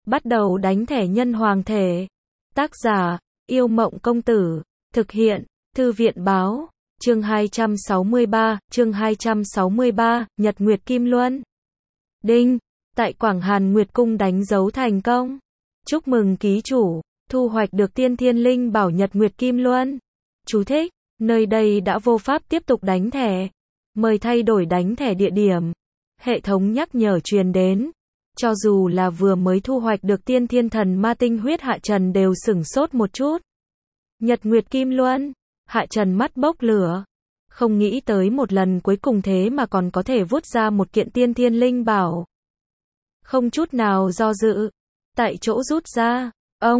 Bắt đầu đánh thẻ nhân hoàng thể. Tác giả, Yêu Mộng Công Tử. Thực hiện, Thư viện Báo. Chương 263, Nhật Nguyệt Kim Luân. Đinh, tại Quảng Hàn Nguyệt Cung đánh dấu thành công. Chúc mừng ký chủ, thu hoạch được tiên thiên linh bảo Nhật Nguyệt Kim Luân. Chú thích, nơi đây đã vô pháp tiếp tục đánh thẻ. Mời thay đổi đánh thẻ địa điểm. Hệ thống nhắc nhở truyền đến. Cho dù là vừa mới thu hoạch được tiên thiên thần ma tinh huyết, Hạ Trần đều sửng sốt một chút. Nhật Nguyệt Kim Luân, Hạ Trần mắt bốc lửa. Không nghĩ tới một lần cuối cùng thế mà còn có thể vút ra một kiện tiên thiên linh bảo. Không chút nào do dự, tại chỗ rút ra,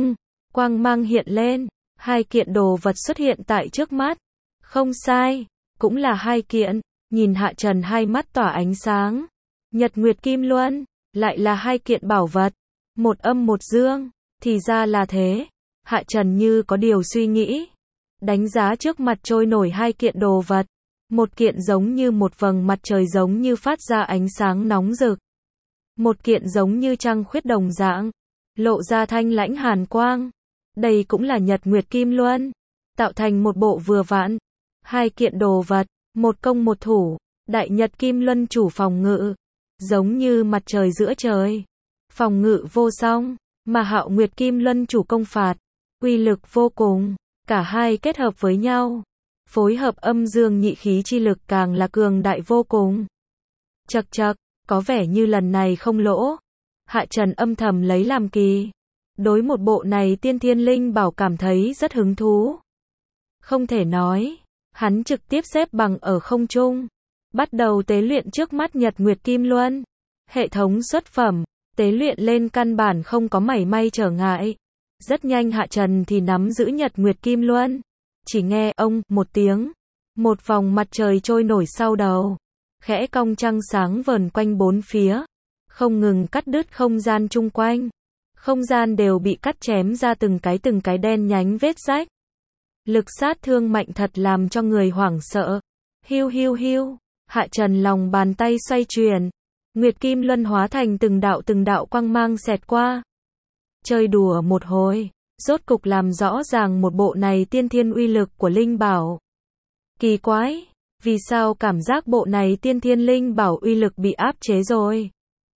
quang mang hiện lên, hai kiện đồ vật xuất hiện tại trước mắt. Không sai, cũng là hai kiện, nhìn Hạ Trần hai mắt tỏa ánh sáng. Nhật Nguyệt Kim Luân, lại là hai kiện bảo vật, một âm một dương, thì ra là thế. Hạ Trần như có điều suy nghĩ, đánh giá trước mặt trôi nổi hai kiện đồ vật. Một kiện giống như một vầng mặt trời giống như phát ra ánh sáng nóng rực. Một kiện giống như trăng khuyết đồng dạng, lộ ra thanh lãnh hàn quang. Đây cũng là Nhật Nguyệt Kim Luân, tạo thành một bộ vừa vặn. Hai kiện đồ vật, một công một thủ, Đại Nhật Kim Luân chủ phòng ngự, giống như mặt trời giữa trời, phòng ngự vô song, mà Hạo Nguyệt Kim Luân chủ công phạt, uy lực vô cùng. Cả hai kết hợp với nhau, phối hợp âm dương nhị khí chi lực càng là cường đại vô cùng. Chậc chậc, có vẻ như lần này không lỗ. Hạ Trần âm thầm lấy làm kỳ. Đối một bộ này tiên thiên linh bảo cảm thấy rất hứng thú. Không thể nói, hắn trực tiếp xếp bằng ở không trung, bắt đầu tế luyện trước mắt Nhật Nguyệt Kim Luân. Hệ thống xuất phẩm, tế luyện lên căn bản không có mảy may trở ngại. Rất nhanh Hạ Trần thì nắm giữ Nhật Nguyệt Kim Luân. Chỉ nghe một tiếng, một vòng mặt trời trôi nổi sau đầu, khẽ cong trăng sáng vờn quanh bốn phía, không ngừng cắt đứt không gian chung quanh. Không gian đều bị cắt chém ra từng cái đen nhánh vết rách. Lực sát thương mạnh thật làm cho người hoảng sợ. Hiu hiu hiu, Hạ Trần lòng bàn tay xoay chuyển, Nguyệt Kim Luân hóa thành từng đạo quang mang xẹt qua. Chơi đùa một hồi, rốt cục làm rõ ràng một bộ này tiên thiên uy lực của linh bảo. Kỳ quái, vì sao cảm giác bộ này tiên thiên linh bảo uy lực bị áp chế rồi?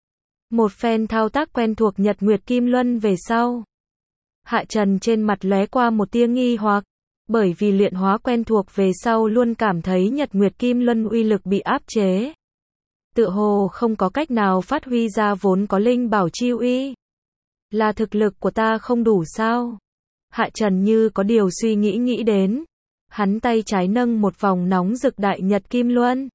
Một phen thao tác quen thuộc Nhật Nguyệt Kim Luân về sau, Hạ Trần trên mặt lóe qua một tia nghi hoặc, bởi vì luyện hóa quen thuộc về sau luôn cảm thấy Nhật Nguyệt Kim Luân uy lực bị áp chế. Tựa hồ không có cách nào phát huy ra vốn có linh bảo chi uy. Là thực lực của ta không đủ sao? Hạ Trần như có điều suy nghĩ đến. Hắn tay trái nâng một vòng nóng rực Đại Nhật Kim Luân,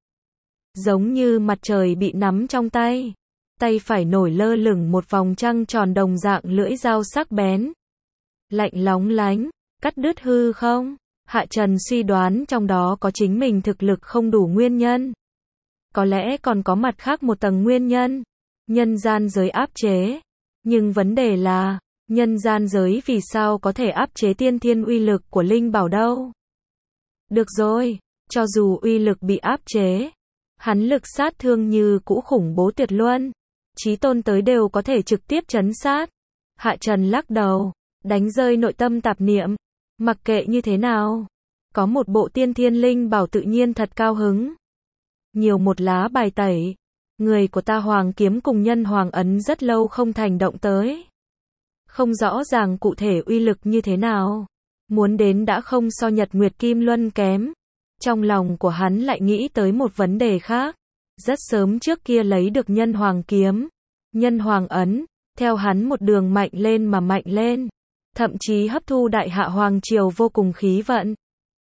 giống như mặt trời bị nắm trong tay. Tay phải nổi lơ lửng một vòng trăng tròn đồng dạng lưỡi dao sắc bén, lạnh lóng lánh, cắt đứt hư không. Hạ Trần suy đoán trong đó có chính mình thực lực không đủ nguyên nhân. Có lẽ còn có mặt khác một tầng nguyên nhân. Nhân gian giới áp chế. Nhưng vấn đề là, nhân gian giới vì sao có thể áp chế tiên thiên uy lực của linh bảo đâu? Được rồi, cho dù uy lực bị áp chế, hắn lực sát thương như cũ khủng bố tuyệt luân. Chí tôn tới đều có thể trực tiếp trấn sát. Hạ Trần lắc đầu, đánh rơi nội tâm tạp niệm. Mặc kệ như thế nào, có một bộ tiên thiên linh bảo tự nhiên thật cao hứng. Nhiều một lá bài tẩy. Người của ta Hoàng kiếm cùng Nhân Hoàng ấn rất lâu không thành động tới. Không rõ ràng cụ thể uy lực như thế nào. Muốn đến đã không so Nhật Nguyệt Kim Luân kém. Trong lòng của hắn lại nghĩ tới một vấn đề khác. Rất sớm trước kia lấy được Nhân Hoàng kiếm, Nhân Hoàng ấn, theo hắn một đường mạnh lên mà mạnh lên. Thậm chí hấp thu Đại Hạ Hoàng triều vô cùng khí vận.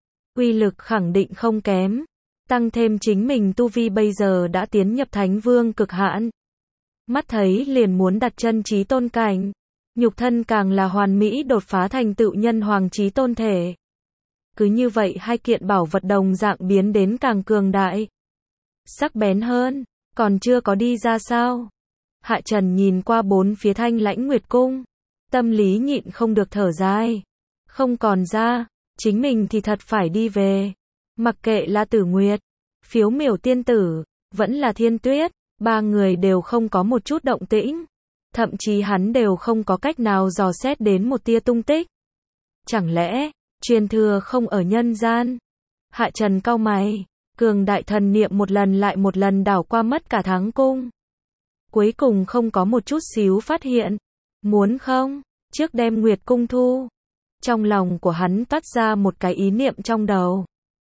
Uy lực khẳng định không kém. Tăng thêm chính mình tu vi bây giờ đã tiến nhập Thánh Vương cực hạn. Mắt thấy liền muốn đặt chân chí tôn cảnh. Nhục thân càng là hoàn mỹ đột phá thành tựu Nhân Hoàng chí tôn thể. Cứ như vậy hai kiện bảo vật đồng dạng biến đến càng cường đại. Sắc bén hơn, còn chưa có đi ra sao? Hạ Trần nhìn qua bốn phía thanh lãnh Nguyệt Cung. Tâm lý nhịn không được thở dài. Không còn ra, chính mình thì thật phải đi về. Mặc kệ là Tử Nguyệt, Phiếu Miểu tiên tử, vẫn là Thiên Tuyết, ba người đều không có một chút động tĩnh. Thậm chí hắn đều không có cách nào dò xét đến một tia tung tích. Chẳng lẽ, truyền thừa không ở nhân gian? Hạ Trần cau mày, cường đại thần niệm một lần lại một lần đảo qua mất cả Thắng Cung. Cuối cùng không có một chút xíu phát hiện. Muốn không, trước đem Nguyệt Cung thu. Trong lòng của hắn toát ra một cái ý niệm trong đầu.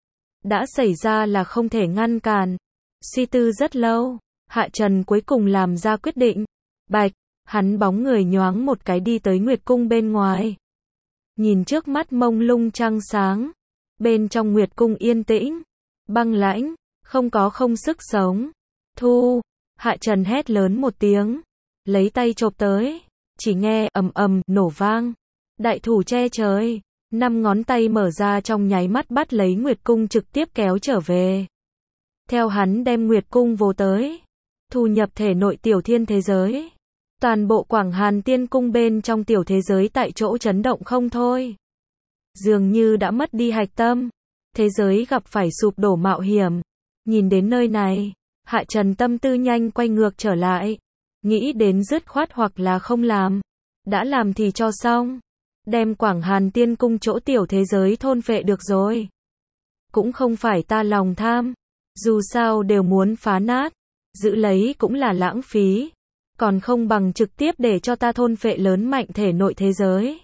Đã xảy ra là không thể ngăn cản. Suy tư rất lâu, Hạ Trần cuối cùng làm ra quyết định. Bạch, hắn bóng người nhoáng một cái đi tới Nguyệt Cung bên ngoài. Nhìn trước mắt mông lung trăng sáng. Bên trong Nguyệt Cung yên tĩnh, băng lãnh, không sức sống. Thu, Hạ Trần hét lớn một tiếng, lấy tay chộp tới, chỉ nghe ầm ầm nổ vang. Đại thủ che trời, 5 ngón tay mở ra trong nháy mắt bắt lấy Nguyệt Cung trực tiếp kéo trở về. Theo hắn đem Nguyệt Cung vô tới, thu nhập thể nội tiểu thiên thế giới. Toàn bộ Quảng Hàn Tiên Cung bên trong tiểu thế giới tại chỗ chấn động không thôi. Dường như đã mất đi hạch tâm, thế giới gặp phải sụp đổ mạo hiểm. Nhìn đến nơi này, Hạ Trần tâm tư nhanh quay ngược trở lại, nghĩ đến dứt khoát hoặc là không làm, đã làm thì cho xong, đem Quảng Hàn Tiên Cung chỗ tiểu thế giới thôn phệ được rồi. Cũng không phải ta lòng tham, dù sao đều muốn phá nát, giữ lấy cũng là lãng phí, còn không bằng trực tiếp để cho ta thôn phệ lớn mạnh thể nội thế giới.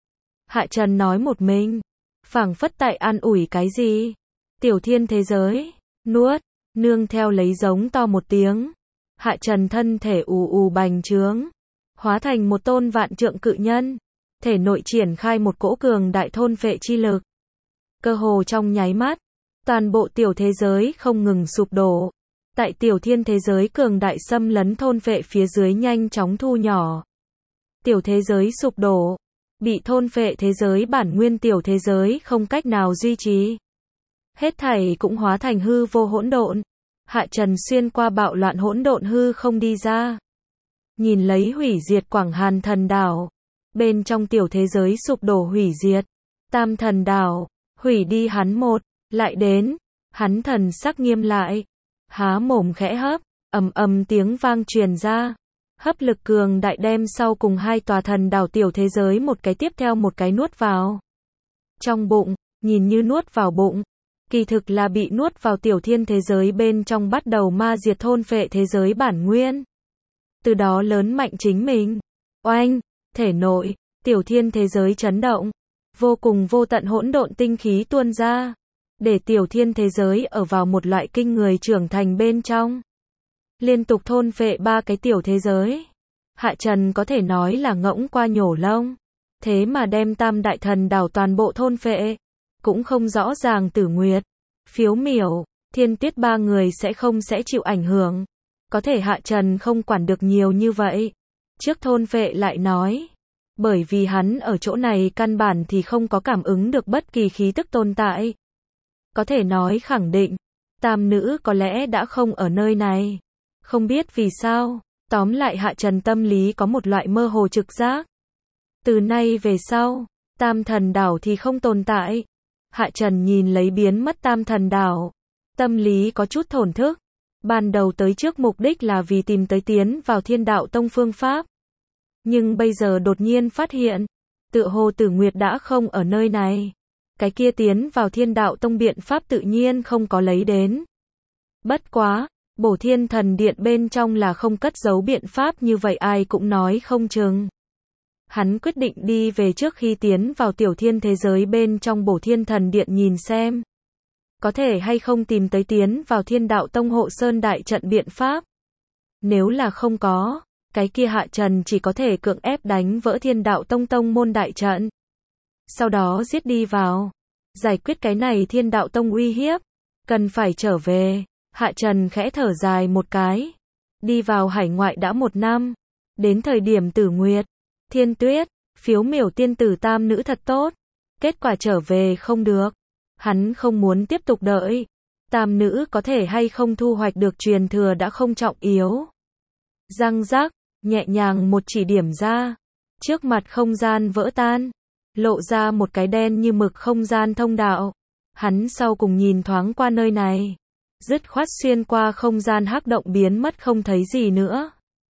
Hạ Trần nói một mình, phảng phất tại an ủi cái gì. Tiểu thiên thế giới, nuốt, nương theo lấy giống to một tiếng. Hạ Trần thân thể ù ù bành trướng, hóa thành một tôn vạn trượng cự nhân, thể nội triển khai một cỗ cường đại thôn phệ chi lực. Cơ hồ trong nháy mắt, toàn bộ tiểu thế giới không ngừng sụp đổ. Tại tiểu thiên thế giới cường đại xâm lấn thôn phệ phía dưới nhanh chóng thu nhỏ. Tiểu thế giới sụp đổ, bị thôn phệ thế giới bản nguyên tiểu thế giới không cách nào duy trì. Hết thảy cũng hóa thành hư vô hỗn độn. Hạ Trần xuyên qua bạo loạn hỗn độn hư không đi ra. Nhìn lấy hủy diệt Quảng Hàn Thần Đảo. Bên trong tiểu thế giới sụp đổ hủy diệt. Tam Thần Đảo, hủy đi hắn một, lại đến. Hắn thần sắc nghiêm lại. Há mồm khẽ hấp, ầm ầm tiếng vang truyền ra. Hấp lực cường đại đem sau cùng 2 tòa thần đảo tiểu thế giới một cái tiếp theo một cái nuốt vào. Trong bụng, nhìn như nuốt vào bụng, kỳ thực là bị nuốt vào tiểu thiên thế giới bên trong bắt đầu ma diệt thôn phệ thế giới bản nguyên. Từ đó lớn mạnh chính mình. Oanh, thể nội, tiểu thiên thế giới chấn động, vô cùng vô tận hỗn độn tinh khí tuôn ra, để tiểu thiên thế giới ở vào một loại kinh người trưởng thành bên trong. Liên tục thôn phệ 3 cái tiểu thế giới. Hạ Trần có thể nói là ngỗng qua nhổ lông. Thế mà đem Tam Đại Thần Đảo toàn bộ thôn phệ. Cũng không rõ ràng Tử Nguyệt, Phiếu Miểu, Thiên Tuyết 3 người sẽ chịu ảnh hưởng. Có thể Hạ Trần không quản được nhiều như vậy. Trước thôn phệ lại nói. Bởi vì hắn ở chỗ này căn bản thì không có cảm ứng được bất kỳ khí tức tồn tại. Có thể nói khẳng định, tam nữ có lẽ đã không ở nơi này. Không biết vì sao, tóm lại Hạ Trần tâm lý có một loại mơ hồ trực giác. Từ nay về sau, Tam Thần Đảo thì không tồn tại. Hạ Trần nhìn lấy biến mất Tam Thần Đảo, tâm lý có chút thổn thức. Ban đầu tới trước mục đích là vì tìm tới tiến vào Thiên Đạo Tông phương pháp. Nhưng bây giờ đột nhiên phát hiện, tựa hồ Tử Nguyệt đã không ở nơi này. Cái kia tiến vào Thiên Đạo Tông biện pháp tự nhiên không có lấy đến. Bất quá, Bổ Thiên Thần Điện bên trong là không cất giấu biện pháp như vậy ai cũng nói không chừng. Hắn quyết định đi về trước khi tiến vào tiểu thiên thế giới bên trong Bổ Thiên Thần Điện nhìn xem. Có thể hay không tìm tới tiến vào Thiên Đạo Tông hộ sơn đại trận biện pháp. Nếu là không có, cái kia Hạ Trần chỉ có thể cưỡng ép đánh vỡ Thiên Đạo Tông tông môn đại trận. Sau đó giết đi vào. Giải quyết cái này Thiên Đạo Tông uy hiếp. Cần phải trở về. Hạ Trần khẽ thở dài một cái. Đi vào hải ngoại đã 1 năm. Đến thời điểm Tử Nguyệt, Thiên Tuyết, Phiếu Miểu tiên tử tam nữ thật tốt. Kết quả trở về không được. Hắn không muốn tiếp tục đợi. Tam nữ có thể hay không thu hoạch được truyền thừa đã không trọng yếu. Răng rắc, nhẹ nhàng một chỉ điểm ra. Trước mặt không gian vỡ tan. Lộ ra một cái đen như mực không gian thông đạo. Hắn sau cùng nhìn thoáng qua nơi này. Dứt khoát xuyên qua không gian hắc động biến mất không thấy gì nữa.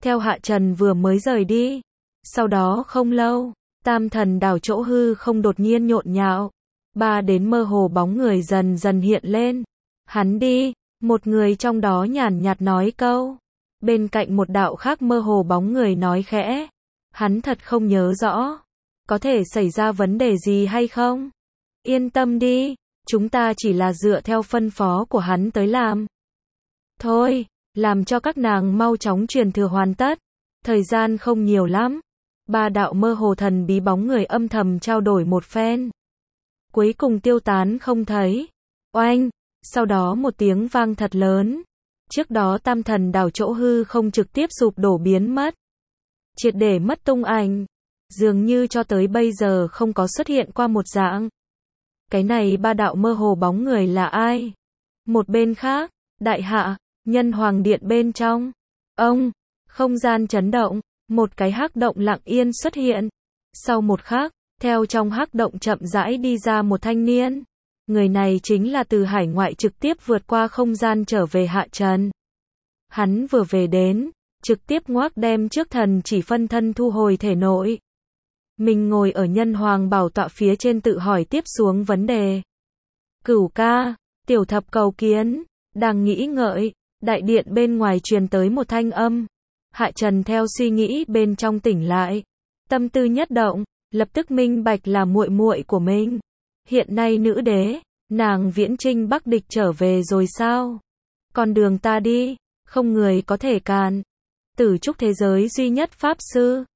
theo Hạ Trần vừa mới rời đi. Sau đó không lâu, Tam Thần Đảo chỗ hư không đột nhiên nhộn nhạo. 3 đến mơ hồ bóng người dần dần hiện lên. Hắn đi, một người trong đó nhàn nhạt nói câu. Bên cạnh một đạo khác mơ hồ bóng người nói khẽ. Hắn thật không nhớ rõ. Có thể xảy ra vấn đề gì hay không? Yên tâm đi, chúng ta chỉ là dựa theo phân phó của hắn tới làm. Thôi, làm cho các nàng mau chóng truyền thừa hoàn tất. Thời gian không nhiều lắm. 3 đạo mơ hồ thần bí bóng người âm thầm trao đổi một phen. Cuối cùng tiêu tán không thấy. Oanh, sau đó một tiếng vang thật lớn. Trước đó Tam Thần Đảo chỗ hư không trực tiếp sụp đổ biến mất. Triệt để mất tung ảnh. Dường như cho tới bây giờ không có xuất hiện qua một dạng. Cái này 3 đạo mơ hồ bóng người là ai? Một bên khác, đại hạ, Nhân Hoàng Điện bên trong. Ông, không gian chấn động, một cái hắc động lặng yên xuất hiện. Sau một khắc, theo trong hắc động chậm rãi đi ra một thanh niên. Người này chính là từ hải ngoại trực tiếp vượt qua không gian trở về Hạ Trần. Hắn vừa về đến, trực tiếp ngoác đem trước thần chỉ phân thân thu hồi thể nội. Mình ngồi ở Nhân Hoàng bảo tọa phía trên tự hỏi tiếp xuống vấn đề. Cửu ca, tiểu thập cầu kiến, đang nghĩ ngợi, đại điện bên ngoài truyền tới một thanh âm. Hạ Trần theo suy nghĩ bên trong tỉnh lại, tâm tư nhất động, lập tức minh bạch là muội muội của mình. Hiện nay nữ đế, nàng viễn trinh bắc địch trở về rồi sao? Con đường ta đi, không người có thể cản. Tử trúc thế giới duy nhất pháp sư,